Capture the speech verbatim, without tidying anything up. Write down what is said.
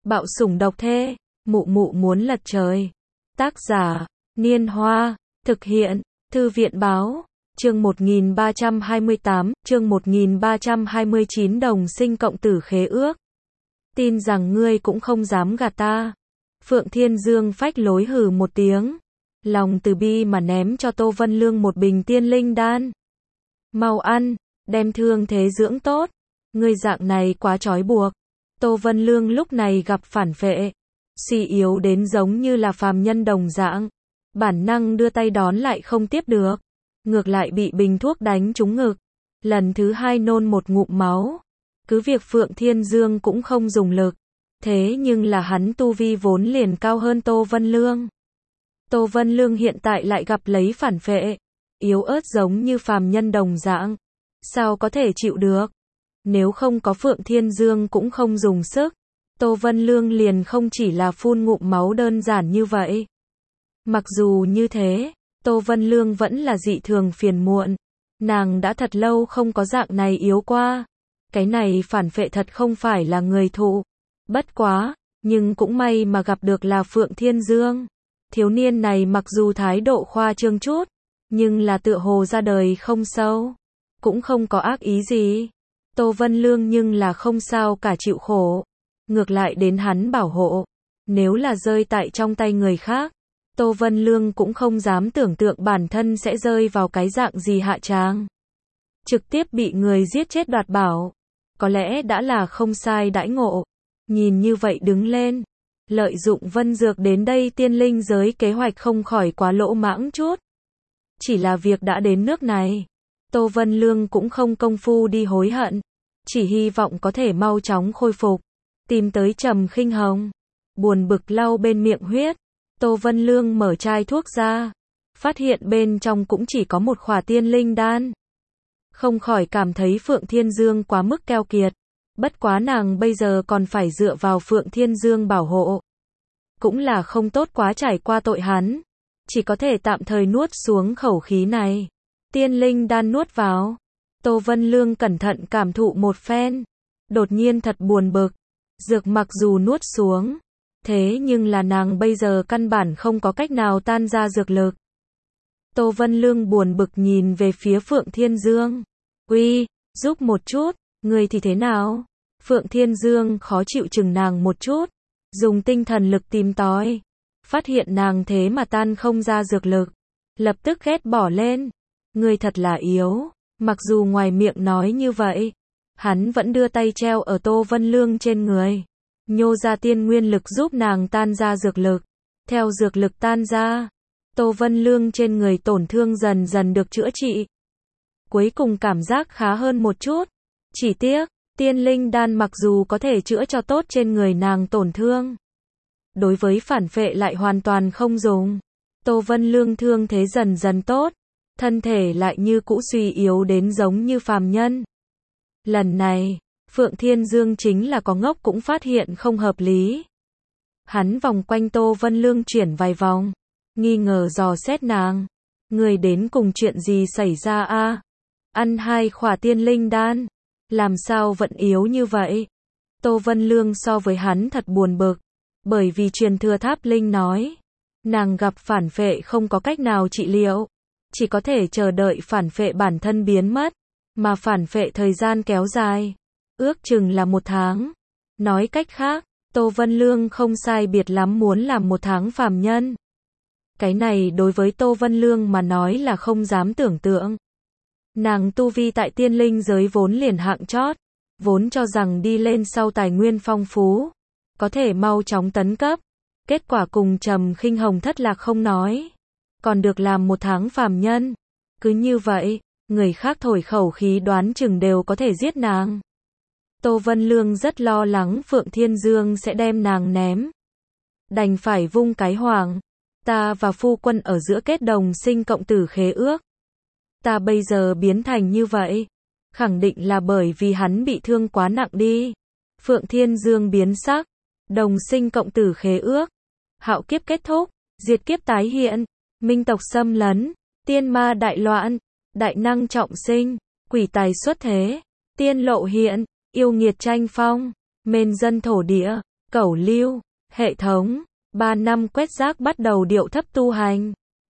Bạo sủng độc thê, mụ mụ muốn lật trời. Tác giả, Niên Hoa, thực hiện, Thư viện Báo, chương một nghìn ba trăm hai mươi tám, chương một nghìn ba trăm hai mươi chín đồng sinh cộng tử khế ước. Tin rằng ngươi cũng không dám gạt ta. Phượng Thiên Dương phách lối hừ một tiếng. Lòng từ bi mà ném cho Tô Vân Lương một bình tiên linh đan. Mau ăn, đem thương thế dưỡng tốt. Ngươi dạng này quá trói buộc. Tô Vân Lương lúc này gặp phản phệ. Suy yếu đến giống như là phàm nhân đồng dạng. Bản năng đưa tay đón lại không tiếp được. Ngược lại bị bình thuốc đánh trúng ngực. Lần thứ hai nôn một ngụm máu. Cứ việc Phượng Thiên Dương cũng không dùng lực. Thế nhưng là hắn tu vi vốn liền cao hơn Tô Vân Lương. Tô Vân Lương hiện tại lại gặp lấy phản phệ. Yếu ớt giống như phàm nhân đồng dạng. Sao có thể chịu được? Nếu không có Phượng Thiên Dương cũng không dùng sức. Tô Vân Lương liền không chỉ là phun ngụm máu đơn giản như vậy. Mặc dù như thế, Tô Vân Lương vẫn là dị thường phiền muộn. Nàng đã thật lâu không có dạng này yếu qua. Cái này phản phệ thật không phải là người thụ. Bất quá, nhưng cũng may mà gặp được là Phượng Thiên Dương. Thiếu niên này mặc dù thái độ khoa trương chút, nhưng là tựa hồ ra đời không sâu. Cũng không có ác ý gì. Tô Vân Lương nhưng là không sao cả chịu khổ. Ngược lại đến hắn bảo hộ. Nếu là rơi tại trong tay người khác, Tô Vân Lương cũng không dám tưởng tượng bản thân sẽ rơi vào cái dạng gì hạ tràng. Trực tiếp bị người giết chết đoạt bảo. Có lẽ đã là không sai đãi ngộ. Nhìn như vậy đứng lên. Lợi dụng Vân Dược đến đây tiên linh giới kế hoạch không khỏi quá lỗ mãng chút. Chỉ là việc đã đến nước này. Tô Vân Lương cũng không công phu đi hối hận. Chỉ hy vọng có thể mau chóng khôi phục. Tìm tới Trầm Khinh Hồng. Buồn bực lau bên miệng huyết. Tô Vân Lương mở chai thuốc ra. Phát hiện bên trong cũng chỉ có một khỏa tiên linh đan. Không khỏi cảm thấy Phượng Thiên Dương quá mức keo kiệt. Bất quá nàng bây giờ còn phải dựa vào Phượng Thiên Dương bảo hộ. Cũng là không tốt quá trải qua tội hắn. Chỉ có thể tạm thời nuốt xuống khẩu khí này. Tiên linh đan nuốt vào. Tô Vân Lương cẩn thận cảm thụ một phen. Đột nhiên thật buồn bực. Dược mặc dù nuốt xuống. Thế nhưng là nàng bây giờ căn bản không có cách nào tan ra dược lực. Tô Vân Lương buồn bực nhìn về phía Phượng Thiên Dương. Uy, giúp một chút, người thì thế nào? Phượng Thiên Dương khó chịu chừng nàng một chút. Dùng tinh thần lực tìm tòi. Phát hiện nàng thế mà tan không ra dược lực. Lập tức ghét bỏ lên. Người thật là yếu. Mặc dù ngoài miệng nói như vậy. Hắn vẫn đưa tay treo ở Tô Vân Lương trên người. Nhô ra tiên nguyên lực giúp nàng tan ra dược lực. Theo dược lực tan ra. Tô Vân Lương trên người tổn thương dần dần được chữa trị. Cuối cùng cảm giác khá hơn một chút. Chỉ tiếc, tiên linh đan mặc dù có thể chữa cho tốt trên người nàng tổn thương. Đối với phản phệ lại hoàn toàn không dùng. Tô Vân Lương thương thế dần dần tốt. Thân thể lại như cũ suy yếu đến giống như phàm nhân. Lần này, Phượng Thiên Dương chính là có ngốc cũng phát hiện không hợp lý. Hắn vòng quanh Tô Vân Lương chuyển vài vòng. Nghi ngờ dò xét nàng. Người đến cùng chuyện gì xảy ra a? Ăn hai khỏa tiên linh đan. Làm sao vẫn yếu như vậy? Tô Vân Lương so với hắn thật buồn bực. Bởi vì truyền thừa Tháp Linh nói. Nàng gặp phản phệ không có cách nào trị liệu. Chỉ có thể chờ đợi phản phệ bản thân biến mất. Mà phản phệ thời gian kéo dài. Ước chừng là một tháng. Nói cách khác, Tô Vân Lương không sai biệt lắm muốn làm một tháng phàm nhân. Cái này đối với Tô Vân Lương mà nói là không dám tưởng tượng. Nàng tu vi tại tiên linh giới vốn liền hạng chót. Vốn cho rằng đi lên sau tài nguyên phong phú. Có thể mau chóng tấn cấp. Kết quả cùng Trầm Khinh Hồng thất lạc không nói. Còn được làm một tháng phàm nhân. Cứ như vậy, người khác thổi khẩu khí đoán chừng đều có thể giết nàng. Tô Vân Lương rất lo lắng Phượng Thiên Dương sẽ đem nàng ném. Đành phải vung cái hoàng. Ta và phu quân ở giữa kết đồng sinh cộng tử khế ước. Ta bây giờ biến thành như vậy. Khẳng định là bởi vì hắn bị thương quá nặng đi. Phượng Thiên Dương biến sắc. Đồng sinh cộng tử khế ước. Hạo kiếp kết thúc. Diệt kiếp tái hiện. Minh tộc xâm lấn. Tiên ma đại loạn. Đại năng trọng sinh. Quỷ tài xuất thế. Tiên lộ hiện. Yêu nghiệt tranh phong. Mên dân thổ địa. Cẩu lưu, hệ thống, ba năm quét rác bắt đầu điệu thấp tu hành.